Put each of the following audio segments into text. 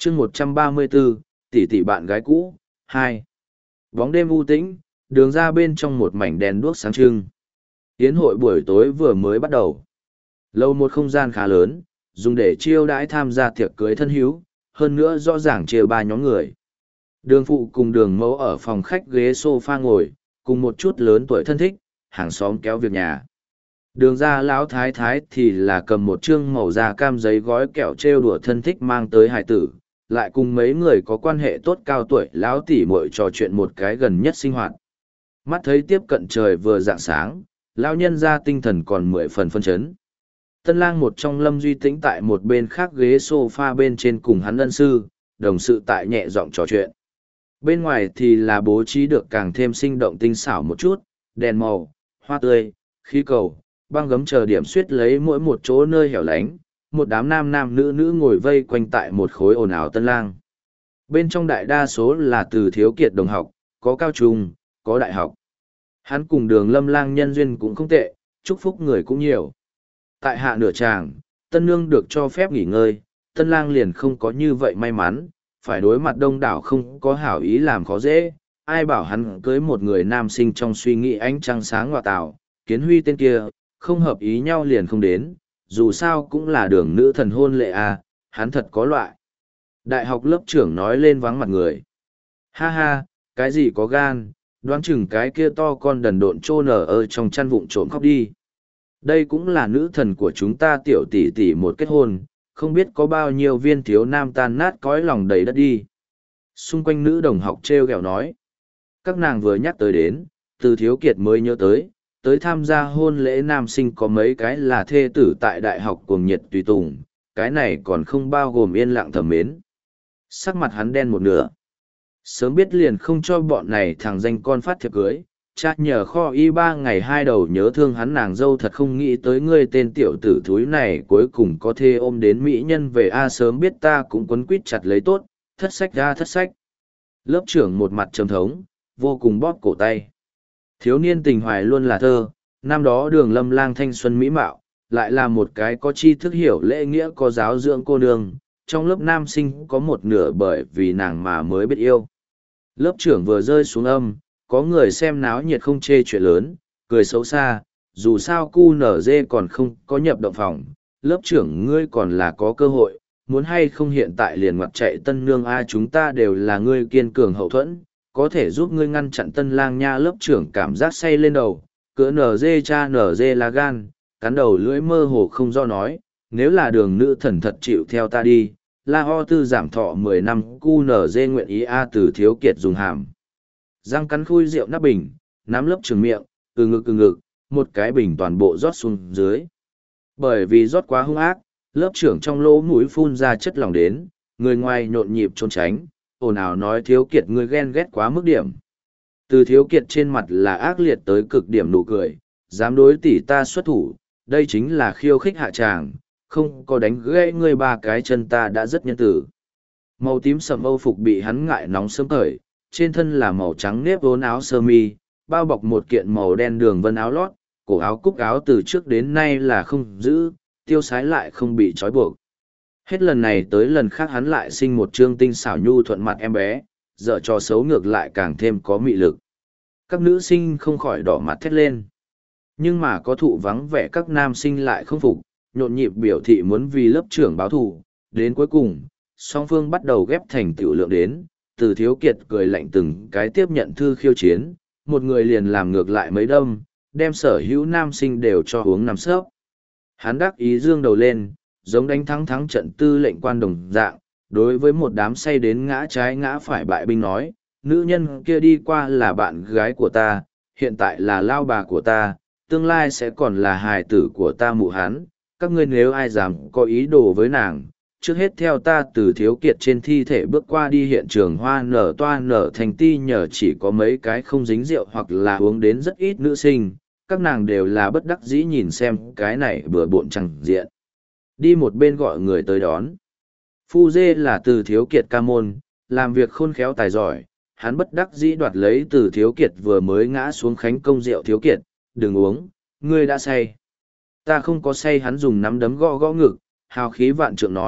chương 134, tỷ tỷ bạn gái cũ, 2. Bóng đêm u tĩnh, đường ra bên trong một mảnh đèn đuốc sáng trưng. Yến hội buổi tối vừa mới bắt đầu. Lâu một không gian khá lớn, dùng để chiêu đãi tham gia tiệc cưới thân hữu, hơn nữa rõ ràng chia ba nhóm người. Đường phụ cùng đường mẫu ở phòng khách ghế sofa ngồi, cùng một chút lớn tuổi thân thích, hàng xóm kéo việc nhà. Đường ra lão thái thái thì là cầm một chương màu da cam giấy gói kẹo trêu đùa thân thích mang tới hài tử, lại cùng mấy người có quan hệ tốt cao tuổi lão tỉ muội trò chuyện một cái gần nhất sinh hoạt. Mắt thấy tiếp cận trời vừa rạng sáng, lão nhân ra tinh thần còn 10 phần phân chấn. Tân lang một trong Lâm Duy Tĩnh tại một bên khác ghế sofa bên trên cùng hắn ân sư, đồng sự tại nhẹ giọng trò chuyện. Bên ngoài thì là bố trí được càng thêm sinh động tinh xảo một chút, đèn màu, hoa tươi, khí cầu, băng gấm chờ điểm suýt lấy mỗi một chỗ nơi hẻo lánh, một đám nam nam nữ nữ ngồi vây quanh tại một khối ồn ào tân lang. Bên trong đại đa số là từ thiếu kiệt đồng học, có cao trung, có đại học. Hắn cùng đường Lâm lang nhân duyên cũng không tệ, chúc phúc người cũng nhiều. Tại hạ nửa tràng, tân nương được cho phép nghỉ ngơi, tân lang liền không có như vậy may mắn, phải đối mặt đông đảo không có hảo ý làm khó dễ. Ai bảo hắn cưới một người nam sinh trong suy nghĩ ánh trăng sáng ngoại tảo, kiến huy tên kia, không hợp ý nhau liền không đến, dù sao cũng là đường nữ thần hôn lệ à, hắn thật có loại. Đại học lớp trưởng nói lên vắng mặt người. Ha ha, cái gì có gan, đoán chừng cái kia to con đần độn trô nở ở trong chăn vụng trộm khóc đi. Đây cũng là nữ thần của chúng ta tiểu tỷ tỷ một kết hôn, không biết có bao nhiêu viên thiếu nam tan nát cõi lòng đầy đất đi. Xung quanh nữ đồng học treo ghẹo nói. Các nàng vừa nhắc tới đến, từ thiếu kiệt mới nhớ tới tham gia hôn lễ nam sinh có mấy cái là thê tử tại đại học cuồng nhiệt tùy tùng, cái này còn không bao gồm yên lặng thầm mến. Sắc mặt hắn đen một nửa. Sớm biết liền không cho bọn này thằng danh con phát thiệp cưới, cha nhờ kho y 3 ngày 2 đầu nhớ thương hắn nàng dâu thật không nghĩ tới ngươi tên tiểu tử thúi này cuối cùng có thể ôm đến mỹ nhân về a sớm biết ta cũng quấn quýt chặt lấy tốt, thất sách ra thất sách. Lớp trưởng một mặt trầm thống, vô cùng bóp cổ tay. Thiếu niên tình hoài luôn là thơ, năm đó đường Lâm lang thanh xuân mỹ mạo, lại là một cái có tri thức hiểu lễ nghĩa có giáo dưỡng cô nương, trong lớp nam sinh có một nửa bởi vì nàng mà mới biết yêu. Lớp trưởng vừa rơi xuống âm, có người xem náo nhiệt không chê chuyện lớn, cười xấu xa, dù sao cu nở dê còn không có nhập động phòng, lớp trưởng ngươi còn là có cơ hội, muốn hay không hiện tại liền ngoặt chạy tân nương a chúng ta đều là ngươi kiên cường hậu thuẫn, có thể giúp ngươi ngăn chặn tân lang nha. Lớp trưởng cảm giác say lên đầu, cỡ nở dê cha nở dê là gan, cắn đầu lưỡi mơ hồ không do nói, nếu là đường nữ thần thật chịu theo ta đi, la ho tư giảm thọ 10 năm cu nở dê nguyện ý a từ thiếu kiệt dùng hàm. Răng cắn khui rượu nắp bình, nắm lớp trường miệng, từ ngực, một cái bình toàn bộ rót xuống dưới. Bởi vì rót quá hung ác, lớp trưởng trong lỗ mũi phun ra chất lỏng đến, người ngoài nhộn nhịp trốn tránh, ồn ào nói thiếu kiệt ngươi ghen ghét quá mức điểm. Từ thiếu kiệt trên mặt là ác liệt tới cực điểm nụ cười, dám đối tỷ ta xuất thủ, đây chính là khiêu khích hạ tràng, không có đánh gãy ngươi 3 cái chân ta đã rất nhân tử. Màu tím sầm âu phục bị hắn ngại nóng sớm cởi, trên thân là màu trắng nếp vốn áo sơ mi, bao bọc một kiện màu đen đường vân áo lót, cổ áo cúc áo từ trước đến nay là không giữ, tiêu sái lại không bị trói buộc. Hết lần này tới lần khác hắn lại sinh một trương tinh xảo nhu thuận mặt em bé, dở trò xấu ngược lại càng thêm có mị lực. Các nữ sinh không khỏi đỏ mặt thét lên. Nhưng mà có thụ vắng vẻ các nam sinh lại không phục, nhộn nhịp biểu thị muốn vì lớp trưởng báo thù. Đến cuối cùng, song phương bắt đầu ghép thành tiểu lượng đến, từ thiếu kiệt cười lạnh từng cái tiếp nhận thư khiêu chiến, một người liền làm ngược lại mấy đâm, đem sở hữu nam sinh đều cho uống nằm sấp. Hắn đắc ý dương đầu lên, giống đánh thắng trận tư lệnh quan đồng dạng, đối với một đám say đến ngã trái ngã phải bại binh nói, nữ nhân kia đi qua là bạn gái của ta, hiện tại là lao bà của ta, tương lai sẽ còn là hài tử của ta mụ hắn, các ngươi nếu ai dám có ý đồ với nàng, trước hết theo ta từ thiếu kiệt trên thi thể bước qua đi hiện trường hoa nở toa nở thành ti nhờ chỉ có mấy cái không dính rượu hoặc là uống đến rất ít nữ sinh, các nàng đều là bất đắc dĩ nhìn xem cái này bừa bộn chẳng diện. Đi một bên gọi người tới đón. Phu Dê là từ thiếu kiệt ca môn, làm việc khôn khéo tài giỏi, hắn bất đắc dĩ đoạt lấy từ thiếu kiệt vừa mới ngã xuống khánh công rượu thiếu kiệt, đừng uống, ngươi đã say. Ta không có say hắn dùng nắm đấm gõ gõ ngực, hào khí vạn trượng nói,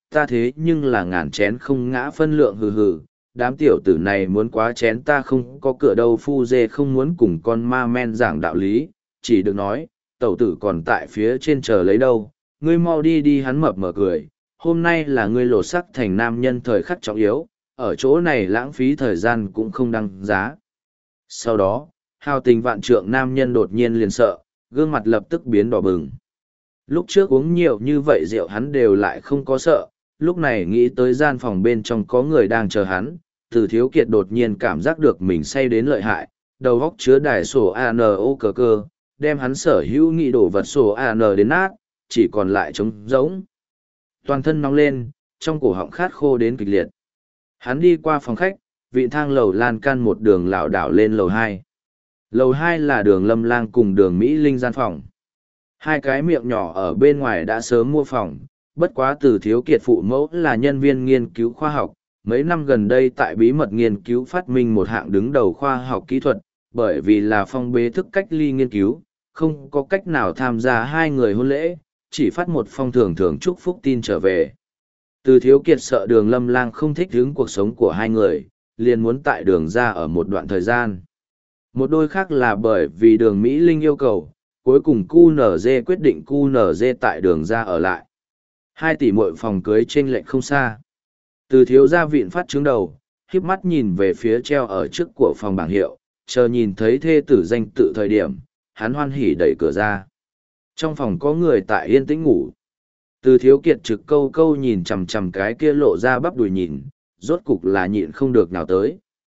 ta thế nhưng là ngàn chén không ngã phân lượng hừ hừ, đám tiểu tử này muốn quá chén ta không có cửa đâu. Phu dê không muốn cùng con ma men giảng đạo lý, chỉ được nói, tẩu tử còn tại phía trên chờ lấy đâu, ngươi mau đi đi. Hắn mập mở cười, hôm nay là ngươi lột sắc thành nam nhân thời khắc trọng yếu, ở chỗ này lãng phí thời gian cũng không đăng giá. Sau đó, hào tình vạn trượng nam nhân đột nhiên liền sợ, gương mặt lập tức biến đỏ bừng. Lúc trước uống nhiều như vậy rượu hắn đều lại không có sợ, lúc này nghĩ tới gian phòng bên trong có người đang chờ hắn, Từ Thiếu Kiệt đột nhiên cảm giác được mình say đến lợi hại, đầu óc chứa đài sổ ANO cờ cơ, đem hắn sở hữu nghị đổ vật sổ AN đến nát, chỉ còn lại trống rỗng. Toàn thân nóng lên, trong cổ họng khát khô đến kịch liệt. Hắn đi qua phòng khách, vị thang lầu lan can một đường lảo đảo lên lầu 2. Lầu 2 là đường Lâm Lang cùng đường Mỹ Linh gian phòng. Hai cái miệng nhỏ ở bên ngoài đã sớm mua phòng, bất quá Từ Thiếu Kiệt phụ mẫu là nhân viên nghiên cứu khoa học, mấy năm gần đây tại bí mật nghiên cứu phát minh một hạng đứng đầu khoa học kỹ thuật, bởi vì là phong bế thức cách ly nghiên cứu, không có cách nào tham gia hai người hôn lễ, chỉ phát một phong thường chúc phúc tin trở về. Từ Thiếu Kiệt sợ đường Lâm Lang không thích hứng cuộc sống của hai người, liền muốn tại đường ra ở một đoạn thời gian. Một đôi khác là bởi vì đường Mỹ Linh yêu cầu, cuối cùng QNZ quyết định QNZ tại đường ra ở lại. 2 tỷ muội phòng cưới chênh lệch không xa. Từ Thiếu gia vịn phát trứng đầu, híp mắt nhìn về phía treo ở trước của phòng bảng hiệu, chờ nhìn thấy thê tử danh tự thời điểm, hắn hoan hỉ đẩy cửa ra. Trong phòng có người tại yên tĩnh ngủ. Từ Thiếu Kiệt trực câu câu nhìn chằm chằm cái kia lộ ra bắp đùi nhìn, rốt cục là nhịn không được nào tới.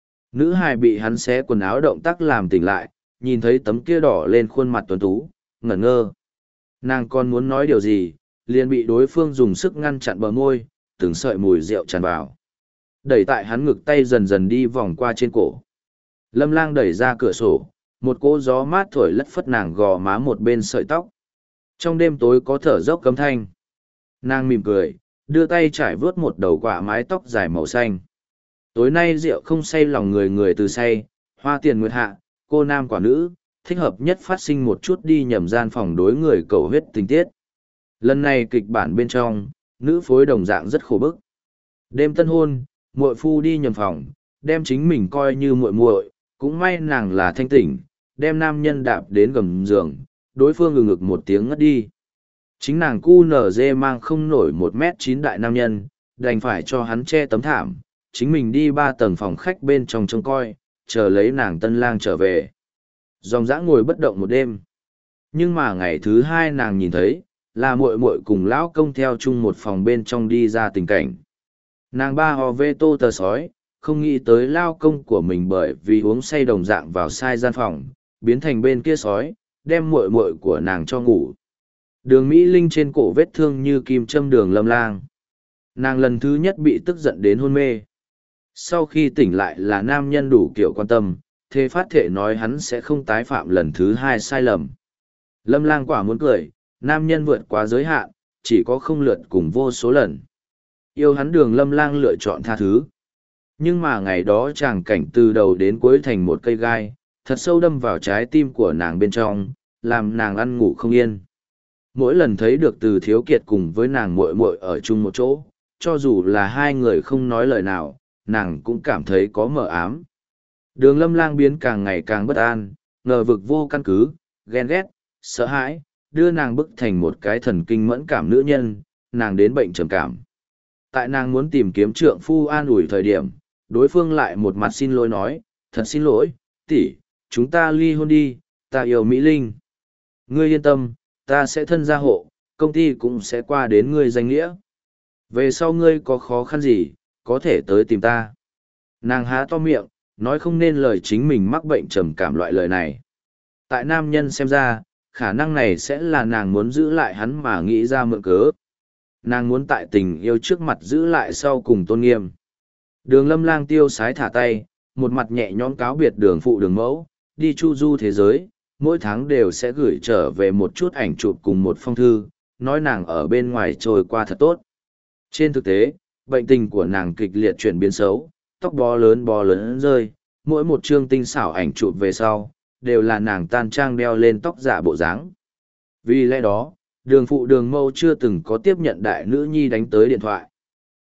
Nữ hài bị hắn xé quần áo động tác làm tỉnh lại, nhìn thấy tấm kia đỏ lên khuôn mặt tuấn tú, ngẩn ngơ. Nàng còn muốn nói điều gì, liền bị đối phương dùng sức ngăn chặn bờ môi, từng sợi mùi rượu tràn vào. Đẩy tại hắn ngực tay dần dần đi vòng qua trên cổ. Lâm Lang đẩy ra cửa sổ, một cỗ gió mát thổi lất phất nàng gò má một bên sợi tóc. Trong đêm tối có thở dốc cấm thanh. Nàng mỉm cười, đưa tay trải vớt một đầu quả mái tóc dài màu xanh. Tối nay rượu không say lòng người, người từ say, hoa tiền nguyệt hạ, cô nam quả nữ, thích hợp nhất phát sinh một chút đi nhầm gian phòng đối người cầu huyết tình tiết. Lần này kịch bản bên trong, nữ phối đồng dạng rất khổ bức. Đêm tân hôn, muội phu đi nhầm phòng, đem chính mình coi như muội muội, cũng may nàng là thanh tỉnh, đem nam nhân đạp đến gầm giường, đối phương ngực một tiếng ngất đi. Chính nàng QNZ mang không nổi 1m9 đại nam nhân, đành phải cho hắn che tấm thảm, chính mình đi 3 tầng phòng khách bên trong trông coi, chờ lấy nàng tân lang trở về. Dòng dã ngồi bất động một đêm. Nhưng mà ngày thứ 2 nàng nhìn thấy, là muội muội cùng lão công theo chung một phòng bên trong đi ra tình cảnh. Nàng ba ho vê tô tờ sói, không nghĩ tới lao công của mình bởi vì uống say đồng dạng vào sai gian phòng, biến thành bên kia sói, đem muội muội của nàng cho ngủ. Đường Mỹ Linh trên cổ vết thương như kim châm đường Lâm Lang. Nàng lần thứ nhất bị tức giận đến hôn mê. Sau khi tỉnh lại là nam nhân đủ kiểu quan tâm, thế phát thể nói hắn sẽ không tái phạm lần thứ 2 sai lầm. Lâm Lang quả muốn cười, nam nhân vượt quá giới hạn, chỉ có không lượt cùng vô số lần. Yêu hắn đường Lâm Lang lựa chọn tha thứ. Nhưng mà ngày đó tràng cảnh từ đầu đến cuối thành một cây gai, thật sâu đâm vào trái tim của nàng bên trong, làm nàng ăn ngủ không yên. Mỗi lần thấy được Từ Thiếu Kiệt cùng với nàng muội muội ở chung một chỗ, cho dù là hai người không nói lời nào, nàng cũng cảm thấy có mờ ám. Đường Lâm Lang biến càng ngày càng bất an, ngờ vực vô căn cứ, ghen ghét, sợ hãi, đưa nàng bức thành một cái thần kinh mẫn cảm nữ nhân, nàng đến bệnh trầm cảm. Tại nàng muốn tìm kiếm trượng phu an ủi thời điểm, đối phương lại một mặt xin lỗi nói, thật xin lỗi, tỷ, chúng ta ly hôn đi, ta yêu Mỹ Linh. Ngươi yên tâm, ta sẽ thân gia hộ, công ty cũng sẽ qua đến ngươi danh nghĩa. Về sau ngươi có khó khăn gì, có thể tới tìm ta. Nàng há to miệng, nói không nên lời chính mình mắc bệnh trầm cảm loại lời này. Tại nam nhân xem ra, khả năng này sẽ là nàng muốn giữ lại hắn mà nghĩ ra mượn cớ. Nàng muốn tại tình yêu trước mặt giữ lại sau cùng tôn nghiêm. Đường Lâm Lang tiêu sái thả tay, một mặt nhẹ nhõm cáo biệt đường phụ đường mẫu, đi chu du thế giới, mỗi tháng đều sẽ gửi trở về một chút ảnh chụp cùng một phong thư, nói nàng ở bên ngoài trôi qua thật tốt. Trên thực tế, bệnh tình của nàng kịch liệt chuyển biến xấu, tóc bó lớn rơi, mỗi một chương tinh xảo ảnh chụp về sau, đều là nàng tan trang đeo lên tóc giả bộ dáng. Vì lẽ đó, đường phụ đường mâu chưa từng có tiếp nhận đại nữ nhi đánh tới điện thoại.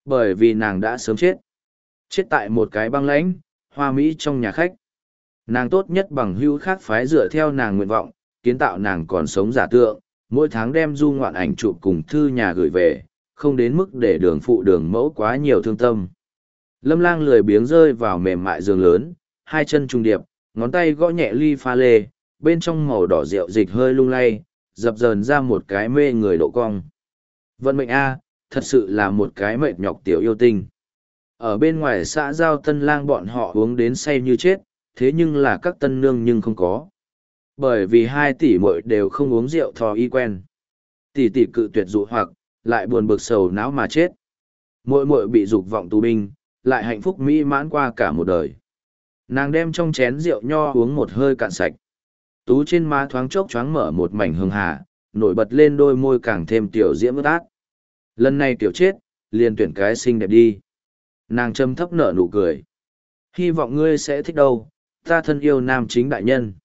Bởi vì nàng đã sớm chết. Chết tại một cái băng lãnh, hoa mỹ trong nhà khách. Nàng tốt nhất bằng hữu khác phái dựa theo nàng nguyện vọng, kiến tạo nàng còn sống giả tượng, mỗi tháng đem du ngoạn ảnh chụp cùng thư nhà gửi về, không đến mức để đường phụ đường mẫu quá nhiều thương tâm. Lâm Lang lười biếng rơi vào mềm mại giường lớn, hai chân trung điệp, ngón tay gõ nhẹ ly pha lê, bên trong màu đỏ rượu dịch hơi lung lay, dập dờn ra một cái mê người độ cong. Vận mệnh A, thật sự là một cái mệt nhọc tiểu yêu tinh. Ở bên ngoài xã Giao Tân Lang bọn họ uống đến say như chết, thế nhưng là các tân nương nhưng không có. Bởi vì hai tỷ muội đều không uống rượu thò y quen. Tỷ tỷ cự tuyệt dụ hoặc, lại buồn bực sầu não mà chết. Muội muội bị dục vọng tù binh, lại hạnh phúc mỹ mãn qua cả một đời. Nàng đem trong chén rượu nho uống một hơi cạn sạch. Tú trên má thoáng chốc choáng mở một mảnh hương hà, nổi bật lên đôi môi càng thêm tiểu diễm ướt át. Lần này tiểu chết, liền tuyển cái xinh đẹp đi. Nàng châm thấp nở nụ cười. Hy vọng ngươi sẽ thích đâu, ta thân yêu nam chính đại nhân.